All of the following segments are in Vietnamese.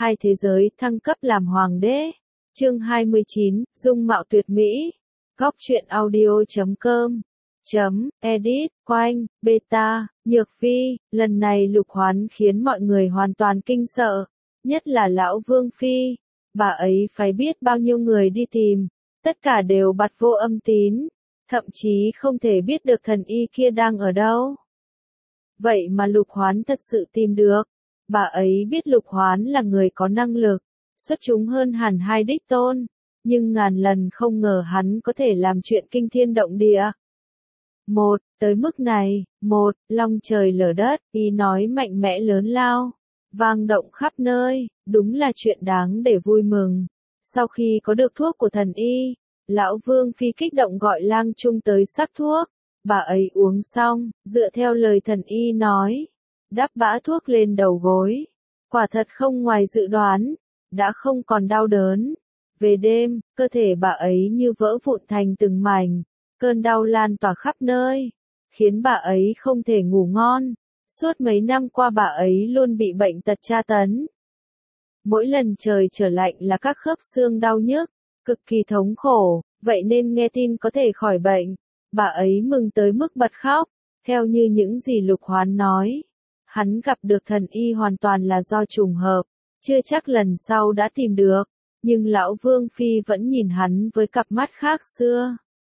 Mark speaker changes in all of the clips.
Speaker 1: hai thế giới thăng cấp làm hoàng đế. Chương 29, dung mạo tuyệt mỹ. Góc truyện audio.com edit, Quanh, Beta, Nhược Phi, lần này Lục Hoán khiến mọi người hoàn toàn kinh sợ, nhất là lão Vương Phi, bà ấy phải biết bao nhiêu người đi tìm, tất cả đều bặt vô âm tín, thậm chí không thể biết được thần y kia đang ở đâu. Vậy mà Lục Hoán thật sự tìm được, bà ấy biết Lục Hoán là người có năng lực, xuất chúng hơn hẳn hai đích tôn, nhưng ngàn lần không ngờ hắn có thể làm chuyện kinh thiên động địa. Tới mức này, long trời lở đất, ý nói mạnh mẽ lớn lao, vang động khắp nơi, đúng là chuyện đáng để vui mừng. Sau khi có được thuốc của thần y, lão Vương Phi kích động gọi lang trung tới sắc thuốc, bà ấy uống xong, dựa theo lời thần y nói, đắp bã thuốc lên đầu gối, quả thật không ngoài dự đoán, đã không còn đau đớn. Về đêm, cơ thể bà ấy như vỡ vụn thành từng mảnh, cơn đau lan tỏa khắp nơi, khiến bà ấy không thể ngủ ngon. Suốt mấy năm qua bà ấy luôn bị bệnh tật tra tấn. Mỗi lần trời trở lạnh là các khớp xương đau nhức, cực kỳ thống khổ, vậy nên nghe tin có thể khỏi bệnh, bà ấy mừng tới mức bật khóc. Theo như những gì Lục Hoán nói, hắn gặp được thần y hoàn toàn là do trùng hợp, chưa chắc lần sau đã tìm được, nhưng lão Vương Phi vẫn nhìn hắn với cặp mắt khác xưa.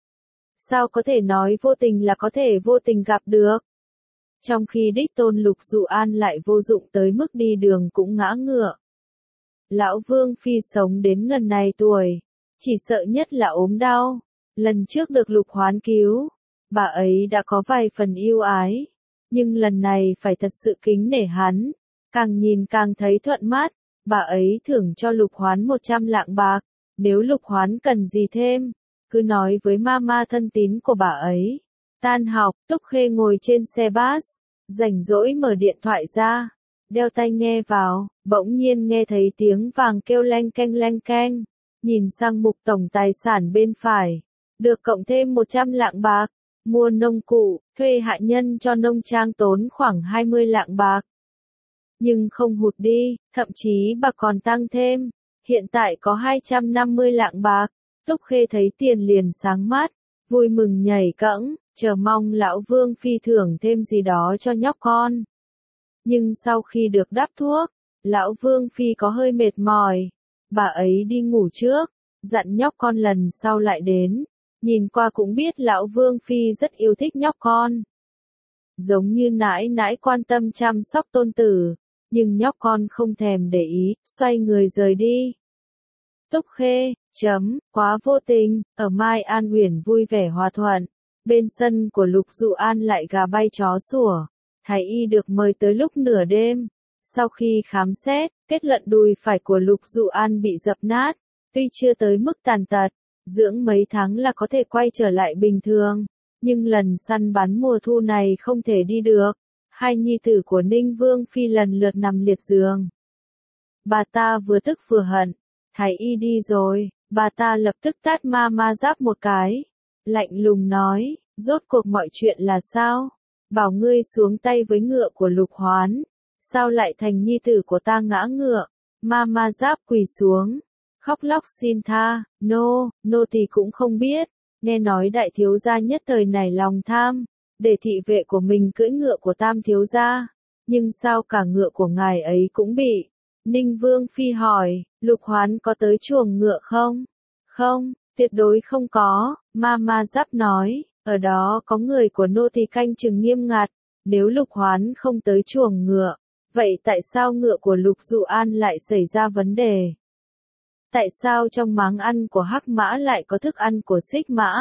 Speaker 1: Sao có thể nói vô tình là có thể vô tình gặp được? Trong khi đích tôn Lục Dụ An lại vô dụng tới mức đi đường cũng ngã ngựa. Lão Vương Phi sống đến ngần này tuổi, chỉ sợ nhất là ốm đau. Lần trước được Lục Hoán cứu, bà ấy đã có vài phần yêu ái, nhưng lần này phải thật sự kính nể hắn, càng nhìn càng thấy thuận mắt, bà ấy thưởng cho Lục Hoán 100 lạng bạc, nếu Lục Hoán cần gì thêm, cứ nói với mama thân tín của bà ấy. Tan học, Túc Khê ngồi trên xe bus, rảnh rỗi mở điện thoại ra, đeo tai nghe vào, bỗng nhiên nghe thấy tiếng vàng kêu leng keng, nhìn sang mục tổng tài sản bên phải, được cộng thêm 100 lạng bạc, mua nông cụ, thuê hạ nhân cho nông trang tốn khoảng 20 lạng bạc. Nhưng không hụt đi, thậm chí bà còn tăng thêm, hiện tại có 250 lạng bạc. Túc Khê thấy tiền liền sáng mắt, vui mừng nhảy cẫng, chờ mong lão Vương Phi thưởng thêm gì đó cho nhóc con. Nhưng sau khi được đắp thuốc, lão Vương Phi có hơi mệt mỏi, bà ấy đi ngủ trước, dặn nhóc con lần sau lại đến, nhìn qua cũng biết lão Vương Phi rất yêu thích nhóc con. Giống như nãi nãi quan tâm chăm sóc tôn tử, nhưng nhóc con không thèm để ý, xoay người rời đi. Túc Khê, quá vô tình, ở Mai An Uyển vui vẻ hòa thuận, bên sân của Lục Dụ An lại gà bay chó sủa, thái y được mời tới lúc nửa đêm, sau khi khám xét, kết luận đùi phải của Lục Dụ An bị dập nát, tuy chưa tới mức tàn tật, dưỡng mấy tháng là có thể quay trở lại bình thường, nhưng lần săn bắn mùa thu này không thể đi được, hai nhi tử của Ninh Vương Phi lần lượt nằm liệt giường. Bà ta vừa tức vừa hận. Thái y đi rồi, bà ta lập tức tát ma giáp một cái. Lạnh lùng nói, rốt cuộc mọi chuyện là sao? Bảo ngươi xuống tay với ngựa của Lục Hoán. Sao lại thành nhi tử của ta ngã ngựa? Ma giáp quỳ xuống, khóc lóc xin tha, nô tỳ cũng không biết. Nghe nói đại thiếu gia nhất thời nảy lòng tham, để thị vệ của mình cưỡi ngựa của tam thiếu gia. Nhưng sao cả ngựa của ngài ấy cũng bị? Ninh Vương Phi hỏi, Lục Hoán có tới chuồng ngựa không? Không, tuyệt đối không có, ma giáp nói, ở đó có người của nô tỳ canh chừng nghiêm ngặt, nếu Lục Hoán không tới chuồng ngựa, vậy tại sao ngựa của Lục Dụ An lại xảy ra vấn đề? Tại sao trong máng ăn của Hắc Mã lại có thức ăn của Xích Mã?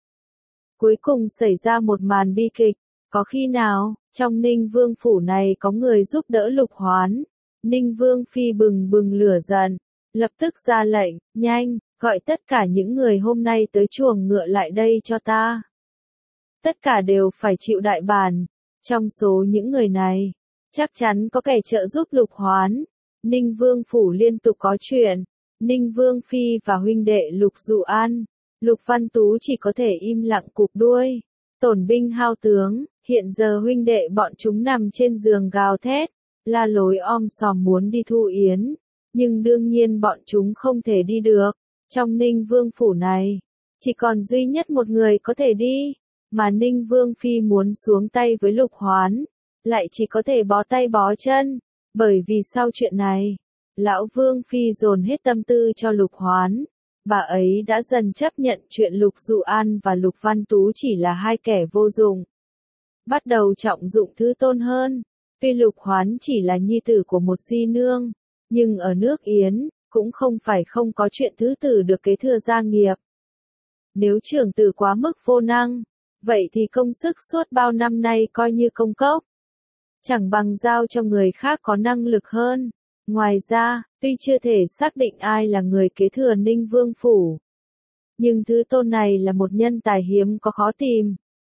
Speaker 1: Cuối cùng xảy ra một màn bi kịch, có khi nào, trong Ninh Vương phủ này có người giúp đỡ Lục Hoán? Ninh Vương Phi bừng bừng lửa giận, lập tức ra lệnh, nhanh, gọi tất cả những người hôm nay tới chuồng ngựa lại đây cho ta. Tất cả đều phải chịu đại bạt. Trong số những người này, chắc chắn có kẻ trợ giúp Lục Hoán. Ninh Vương phủ liên tục có chuyện. Ninh Vương Phi và huynh đệ Lục Dụ An, Lục Văn Tú chỉ có thể im lặng cụp đuôi. Tổn binh hao tướng, hiện giờ huynh đệ bọn chúng nằm trên giường gào thét, la lối om sòm muốn đi thu yến. nhưng đương nhiên bọn chúng không thể đi được. Trong Ninh Vương phủ này, chỉ còn duy nhất một người có thể đi, mà Ninh Vương Phi muốn xuống tay với Lục Hoán, lại chỉ có thể bó tay bó chân, bởi vì sau chuyện này, Lão Vương Phi dồn hết tâm tư cho Lục Hoán. Bà ấy đã dần chấp nhận chuyện Lục Dụ An và Lục Văn Tú chỉ là hai kẻ vô dụng. Bắt đầu trọng dụng Thứ Tôn hơn. Tuy Lục Hoán chỉ là nhi tử của một di nương, nhưng ở nước Yến, cũng không phải không có chuyện thứ tử được kế thừa gia nghiệp. Nếu trưởng tử quá mức vô năng, vậy thì công sức suốt bao năm nay coi như công cốc. Chẳng bằng giao cho người khác có năng lực hơn. Ngoài ra, tuy chưa thể xác định ai là người kế thừa Ninh Vương phủ, nhưng Thứ Tôn này là một nhân tài hiếm có khó tìm.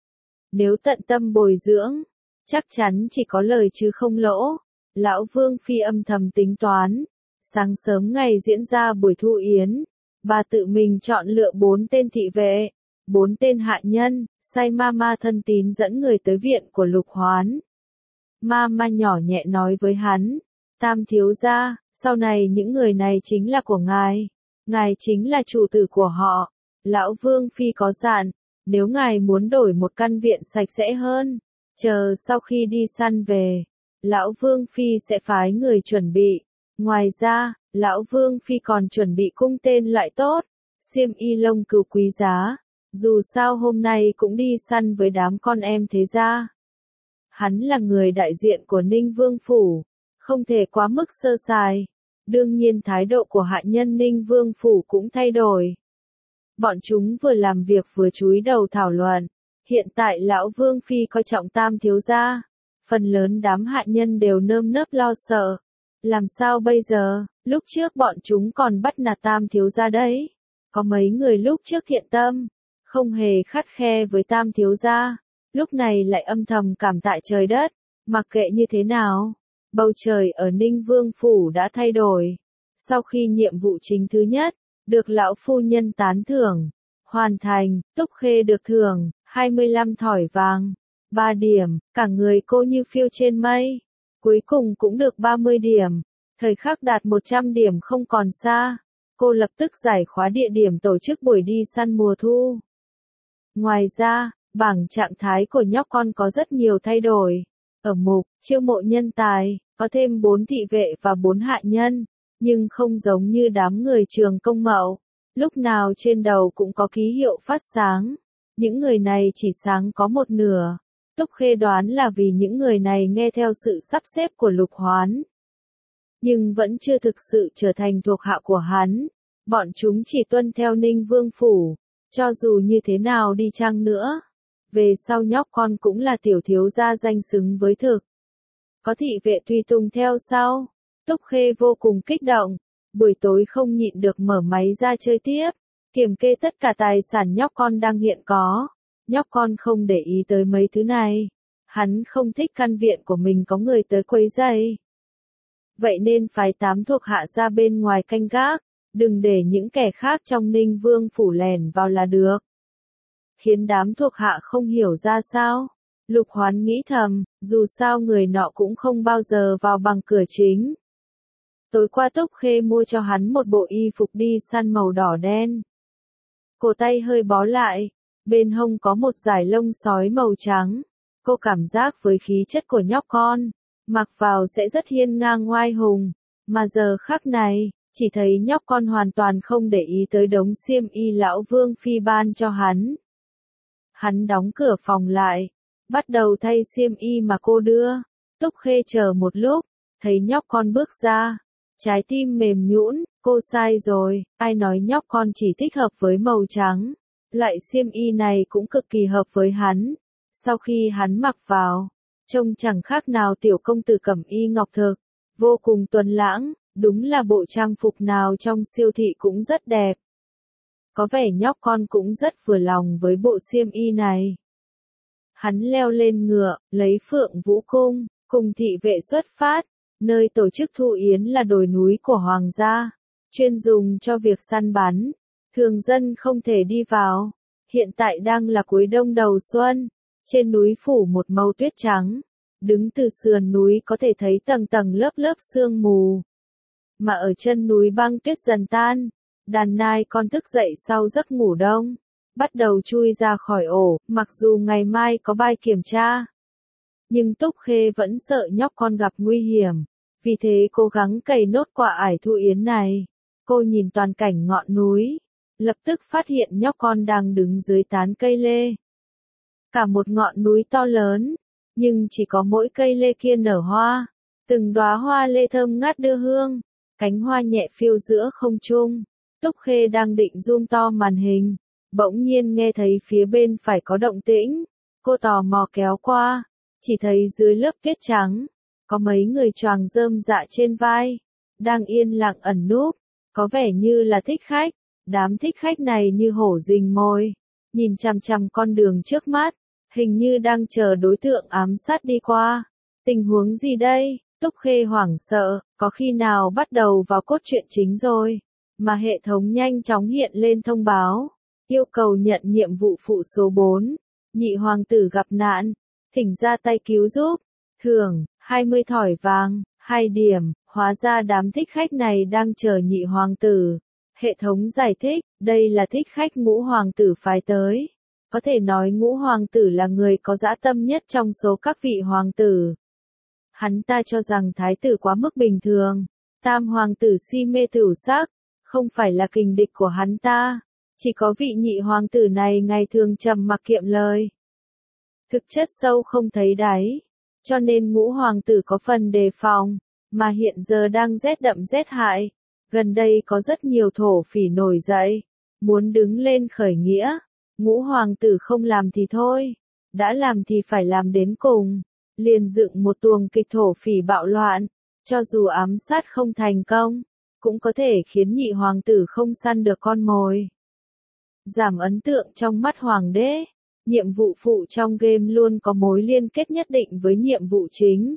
Speaker 1: Nếu tận tâm bồi dưỡng, chắc chắn chỉ có lời chứ không lỗ. Lão Vương Phi âm thầm tính toán. Sáng sớm ngày diễn ra buổi thu yến, bà tự mình chọn lựa 4 tên thị vệ, 4 tên hạ nhân, sai Mama thân tín dẫn người tới viện của Lục Hoán. Mama nhỏ nhẹ nói với hắn, Tam thiếu gia, sau này những người này chính là của ngài chính là chủ tử của họ. Lão Vương Phi có dặn, nếu ngài muốn đổi một căn viện sạch sẽ hơn, chờ sau khi đi săn về, Lão Vương Phi sẽ phái người chuẩn bị. Ngoài ra, Lão Vương Phi còn chuẩn bị cung tên loại tốt, xiêm y lông cừu quý giá, dù sao hôm nay cũng đi săn với đám con em thế gia. Hắn là người đại diện của Ninh Vương phủ, không thể quá mức sơ sài. Đương nhiên thái độ của hạ nhân Ninh Vương phủ cũng thay đổi. Bọn chúng vừa làm việc vừa chúi đầu thảo luận. Hiện tại Lão Vương Phi coi trọng Tam thiếu gia, phần lớn đám hạ nhân đều nơm nớp lo sợ. Làm sao bây giờ, lúc trước bọn chúng còn bắt nạt Tam thiếu gia đấy. Có mấy người lúc trước thiện tâm, không hề khắt khe với Tam thiếu gia, lúc này lại âm thầm cảm tạ trời đất. Mặc kệ như thế nào, bầu trời ở Ninh Vương phủ đã thay đổi. Sau khi nhiệm vụ chính thứ nhất được lão phu nhân tán thưởng, hoàn thành, Túc Khê được thưởng 25 thỏi vàng, 3 điểm, cả người cô như phiêu trên mây. Cuối cùng cũng được 30 điểm, thời khắc đạt 100 điểm không còn xa. Cô lập tức giải khóa địa điểm tổ chức buổi đi săn mùa thu. Ngoài ra, bảng trạng thái của nhóc con có rất nhiều thay đổi. Ở mục chiêu mộ nhân tài, có thêm 4 thị vệ và 4 hạ nhân, nhưng không giống như đám người trường công mậu, lúc nào trên đầu cũng có ký hiệu phát sáng. Những người này chỉ sáng có một nửa. Túc Khê đoán là vì những người này nghe theo sự sắp xếp của Lục Hoán, nhưng vẫn chưa thực sự trở thành thuộc hạ của hắn. Bọn chúng chỉ tuân theo Ninh Vương phủ, cho dù như thế nào đi chăng nữa. Về sau nhóc con cũng là tiểu thiếu gia danh xứng với thực. Có thị vệ tùy tùng theo sau. Túc Khê vô cùng kích động, buổi tối không nhịn được mở máy ra chơi tiếp, kiểm kê tất cả tài sản nhóc con đang hiện có. Nhóc con không để ý tới mấy thứ này. Hắn không thích căn viện của mình có người tới quấy rầy. Vậy nên phái 8 thuộc hạ ra bên ngoài canh gác, đừng để những kẻ khác trong Ninh Vương phủ lẻn vào là được. Khiến đám thuộc hạ không hiểu ra sao. Lục Hoán nghĩ thầm, dù sao người nọ cũng không bao giờ vào bằng cửa chính. Tối qua Túc Khê mua cho hắn một bộ y phục đi săn màu đỏ đen. Cổ tay hơi bó lại, bên hông có một dải lông sói màu trắng. Cô cảm giác với khí chất của nhóc con, mặc vào sẽ rất hiên ngang oai hùng, mà giờ khắc này, chỉ thấy nhóc con hoàn toàn không để ý tới đống xiêm y lão Vương Phi ban cho hắn. Hắn đóng cửa phòng lại, bắt đầu thay xiêm y mà cô đưa. Túc Khê chờ một lúc, thấy nhóc con bước ra, trái tim mềm nhũn, cô sai rồi, ai nói nhóc con chỉ thích hợp với màu trắng. Loại xiêm y này cũng cực kỳ hợp với hắn. Sau khi hắn mặc vào, trông chẳng khác nào tiểu công tử cẩm y ngọc thực, vô cùng tuấn lãng, đúng là bộ trang phục nào trong siêu thị cũng rất đẹp. Có vẻ nhóc con cũng rất vừa lòng với bộ xiêm y này. Hắn leo lên ngựa, lấy Phượng Vũ Cung, cùng thị vệ xuất phát. Nơi tổ chức thu yến là đồi núi của hoàng gia, chuyên dùng cho việc săn bắn. Thường dân không thể đi vào. Hiện tại đang là cuối đông đầu xuân. Trên núi phủ một màu tuyết trắng. Đứng từ sườn núi có thể thấy tầng tầng lớp lớp sương mù. Mà ở chân núi băng tuyết dần tan, đàn nai con thức dậy sau giấc ngủ đông, bắt đầu chui ra khỏi ổ, mặc dù ngày mai có bài kiểm tra. Nhưng Túc Khê vẫn sợ nhóc con gặp nguy hiểm, vì thế cố gắng cày nốt quả ải thu yến này. Cô nhìn toàn cảnh ngọn núi, lập tức phát hiện nhóc con đang đứng dưới tán cây lê. Cả một ngọn núi to lớn, nhưng chỉ có mỗi cây lê kia nở hoa, từng đóa hoa lê thơm ngát đưa hương, cánh hoa nhẹ phiêu giữa không trung. Túc Khê đang định zoom to màn hình, bỗng nhiên nghe thấy phía bên phải có động tĩnh. Cô tò mò kéo qua, chỉ thấy dưới lớp tuyết trắng, có mấy người choàng rơm dạ trên vai, đang yên lặng ẩn núp, có vẻ như là thích khách. Đám thích khách này như hổ rình mồi, nhìn chằm chằm con đường trước mắt, hình như đang chờ đối tượng ám sát đi qua. Tình huống gì đây? Túc Khê hoảng sợ, có khi nào bắt đầu vào cốt truyện chính rồi, mà hệ thống nhanh chóng hiện lên thông báo, yêu cầu nhận nhiệm vụ phụ số 4, nhị hoàng tử gặp nạn, thỉnh ra tay cứu giúp, thưởng, 20 thỏi vàng, 2 điểm, hóa ra đám thích khách này đang chờ nhị hoàng tử. Hệ thống giải thích, đây là thích khách ngũ hoàng tử phái tới. Có thể nói ngũ hoàng tử là người có dã tâm nhất trong số các vị hoàng tử. Hắn ta cho rằng thái tử quá mức bình thường, tam hoàng tử si mê tửu sắc, không phải là kình địch của hắn ta. Chỉ có vị nhị hoàng tử này ngày thường trầm mặc kiệm lời. Thực chất sâu không thấy đáy, cho nên ngũ hoàng tử có phần đề phòng, mà hiện giờ đang rét đậm rét hại. Gần đây có rất nhiều thổ phỉ nổi dậy, muốn đứng lên khởi nghĩa. Ngũ hoàng tử không làm thì thôi, đã làm thì phải làm đến cùng. Liền dựng một tuồng kịch thổ phỉ bạo loạn, cho dù ám sát không thành công, cũng có thể khiến nhị hoàng tử không săn được con mồi. Giảm ấn tượng trong mắt hoàng đế, nhiệm vụ phụ trong game luôn có mối liên kết nhất định với nhiệm vụ chính.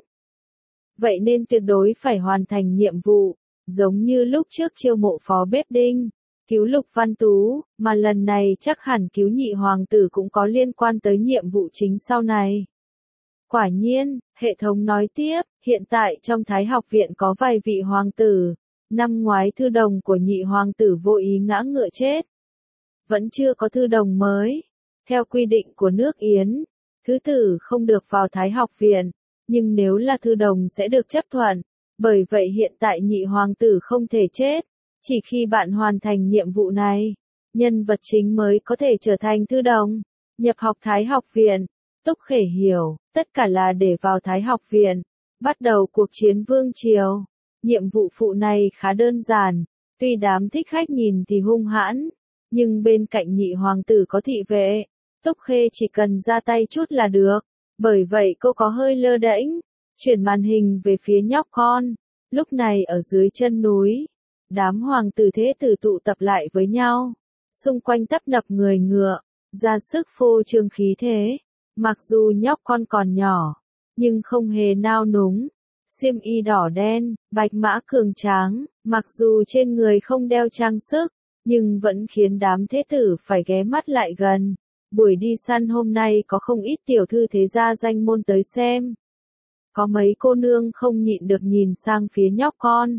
Speaker 1: Vậy nên tuyệt đối phải hoàn thành nhiệm vụ. Giống như lúc trước chiêu mộ phó bếp Đinh, cứu Lục Văn Tú, mà lần này chắc hẳn cứu nhị hoàng tử cũng có liên quan tới nhiệm vụ chính sau này. Quả nhiên, hệ thống nói tiếp, hiện tại trong Thái học viện có vài vị hoàng tử, năm ngoái thư đồng của nhị hoàng tử vô ý ngã ngựa chết. Vẫn chưa có thư đồng mới. Theo quy định của nước Yến, thứ tử không được vào Thái học viện, nhưng nếu là thư đồng sẽ được chấp thuận. Bởi vậy hiện tại nhị hoàng tử không thể chết, chỉ khi bạn hoàn thành nhiệm vụ này, nhân vật chính mới có thể trở thành thư đồng, nhập học Thái học viện. Túc Khê hiểu, tất cả là để vào Thái học viện, bắt đầu cuộc chiến vương triều. Nhiệm vụ phụ này khá đơn giản, tuy đám thích khách nhìn thì hung hãn, nhưng bên cạnh nhị hoàng tử có thị vệ, Túc Khê chỉ cần ra tay chút là được, bởi vậy cô có hơi lơ đễnh. Chuyển màn hình về phía nhóc con, lúc này ở dưới chân núi, đám hoàng tử thế tử tụ tập lại với nhau, xung quanh tấp nập người ngựa, ra sức phô trương khí thế, mặc dù nhóc con còn nhỏ, nhưng không hề nao núng, xiêm y đỏ đen, bạch mã cường tráng, mặc dù trên người không đeo trang sức, nhưng vẫn khiến đám thế tử phải ghé mắt lại gần. Buổi đi săn hôm nay có không ít tiểu thư thế gia danh môn tới xem. Có mấy cô nương không nhịn được nhìn sang phía nhóc con.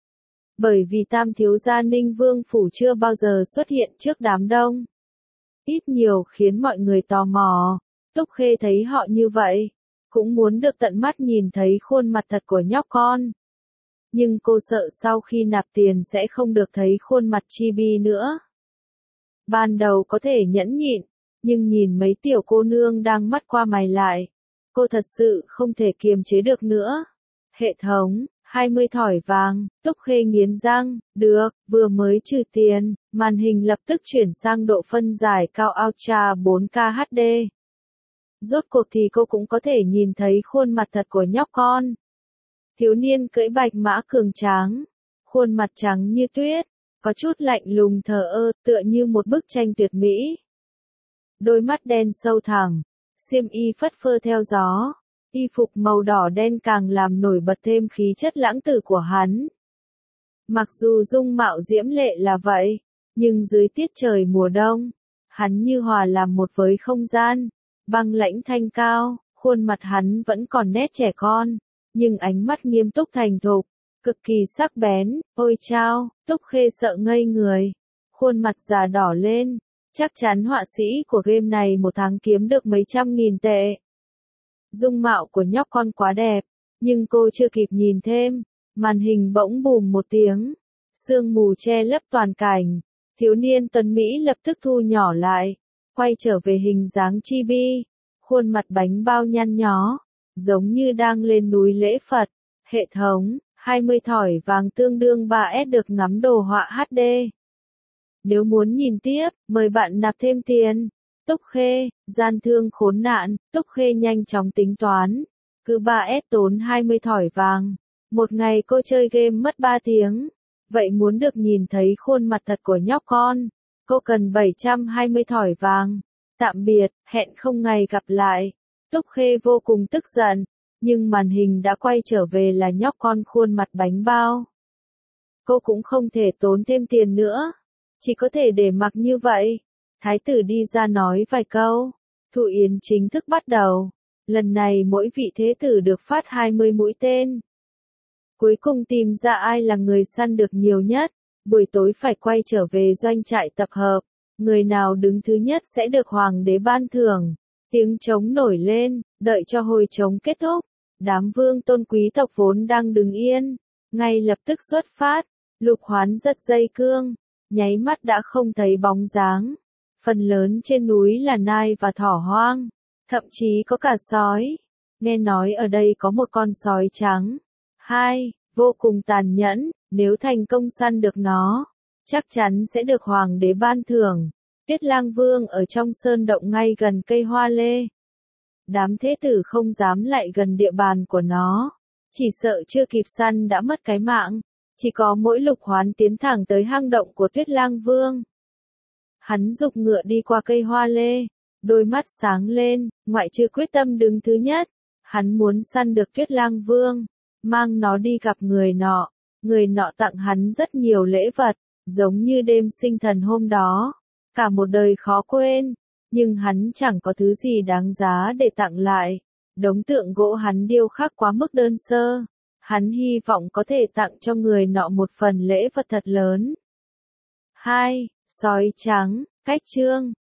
Speaker 1: Bởi vì tam thiếu gia Ninh Vương Phủ chưa bao giờ xuất hiện trước đám đông. Ít nhiều khiến mọi người tò mò. Túc Khê thấy họ như vậy, cũng muốn được tận mắt nhìn thấy khuôn mặt thật của nhóc con. Nhưng cô sợ sau khi nạp tiền sẽ không được thấy khuôn mặt chibi nữa. Ban đầu có thể nhẫn nhịn, nhưng nhìn mấy tiểu cô nương đang mắt qua mày lại. Cô thật sự không thể kiềm chế được nữa. Hệ thống, 20 thỏi vàng, Túc Khê nghiến răng, được, vừa mới trừ tiền, màn hình lập tức chuyển sang độ phân giải cao Ultra 4K HD. Rốt cuộc thì cô cũng có thể nhìn thấy khuôn mặt thật của nhóc con. Thiếu niên cưỡi bạch mã cường tráng, khuôn mặt trắng như tuyết, có chút lạnh lùng thờ ơ, tựa như một bức tranh tuyệt mỹ. Đôi mắt đen sâu thẳm, xiêm y phất phơ theo gió, y phục màu đỏ đen càng làm nổi bật thêm khí chất lãng tử của hắn. Mặc dù dung mạo diễm lệ là vậy, nhưng dưới tiết trời mùa đông, hắn như hòa làm một với không gian, băng lãnh thanh cao, khuôn mặt hắn vẫn còn nét trẻ con, nhưng ánh mắt nghiêm túc thành thục, cực kỳ sắc bén, ôi chao, Túc Khê sợ ngây người, khuôn mặt già đỏ lên, chắc chắn họa sĩ của game này một tháng kiếm được mấy trăm nghìn tệ. Dung mạo của nhóc con quá đẹp, nhưng cô chưa kịp nhìn thêm, màn hình bỗng bùm một tiếng, sương mù che lấp toàn cảnh, thiếu niên tuấn Mỹ lập tức thu nhỏ lại, quay trở về hình dáng chibi, khuôn mặt bánh bao nhăn nhó, giống như đang lên núi lễ Phật. Hệ thống, 20 thỏi vàng tương đương 3S được ngắm đồ họa HD. Nếu muốn nhìn tiếp, mời bạn nạp thêm tiền. Túc Khê, gian thương khốn nạn, Túc Khê nhanh chóng tính toán. Cứ 3S tốn 20 thỏi vàng. Một ngày cô chơi game mất 3 tiếng. Vậy muốn được nhìn thấy khuôn mặt thật của nhóc con, cô cần 720 thỏi vàng. Tạm biệt, hẹn không ngày gặp lại. Túc Khê vô cùng tức giận, nhưng màn hình đã quay trở về là nhóc con khuôn mặt bánh bao. Cô cũng không thể tốn thêm tiền nữa, chỉ có thể để mặc như vậy. Thái tử đi ra nói vài câu, Thụ Yến chính thức bắt đầu. Lần này mỗi vị thế tử được phát 20 mũi tên. Cuối cùng tìm ra ai là người săn được nhiều nhất, buổi tối phải quay trở về doanh trại tập hợp. Người nào đứng thứ nhất sẽ được hoàng đế ban thưởng. Tiếng trống nổi lên, đợi cho hồi trống kết thúc. Đám vương tôn quý tộc vốn đang đứng yên, ngay lập tức xuất phát. Lục Hoán giật dây cương, nháy mắt đã không thấy bóng dáng. Phần lớn trên núi là nai và thỏ hoang, thậm chí có cả sói. Nghe nói ở đây có một con sói trắng. Vô cùng tàn nhẫn, nếu thành công săn được nó, chắc chắn sẽ được hoàng đế ban thưởng. Tuyết Lang Vương ở trong sơn động ngay gần cây hoa lê. Đám thế tử không dám lại gần địa bàn của nó, chỉ sợ chưa kịp săn đã mất cái mạng. Chỉ có mỗi Lục Hoán tiến thẳng tới hang động của Tuyết Lang Vương. Hắn giục ngựa đi qua cây hoa lê, đôi mắt sáng lên, ngoại trừ quyết tâm đứng thứ nhất, hắn muốn săn được Tuyết Lang Vương, mang nó đi gặp người nọ tặng hắn rất nhiều lễ vật, giống như đêm sinh thần hôm đó, cả một đời khó quên, nhưng hắn chẳng có thứ gì đáng giá để tặng lại, đống tượng gỗ hắn điêu khắc quá mức đơn sơ, hắn hy vọng có thể tặng cho người nọ một phần lễ vật thật lớn. Sói trắng, cách chương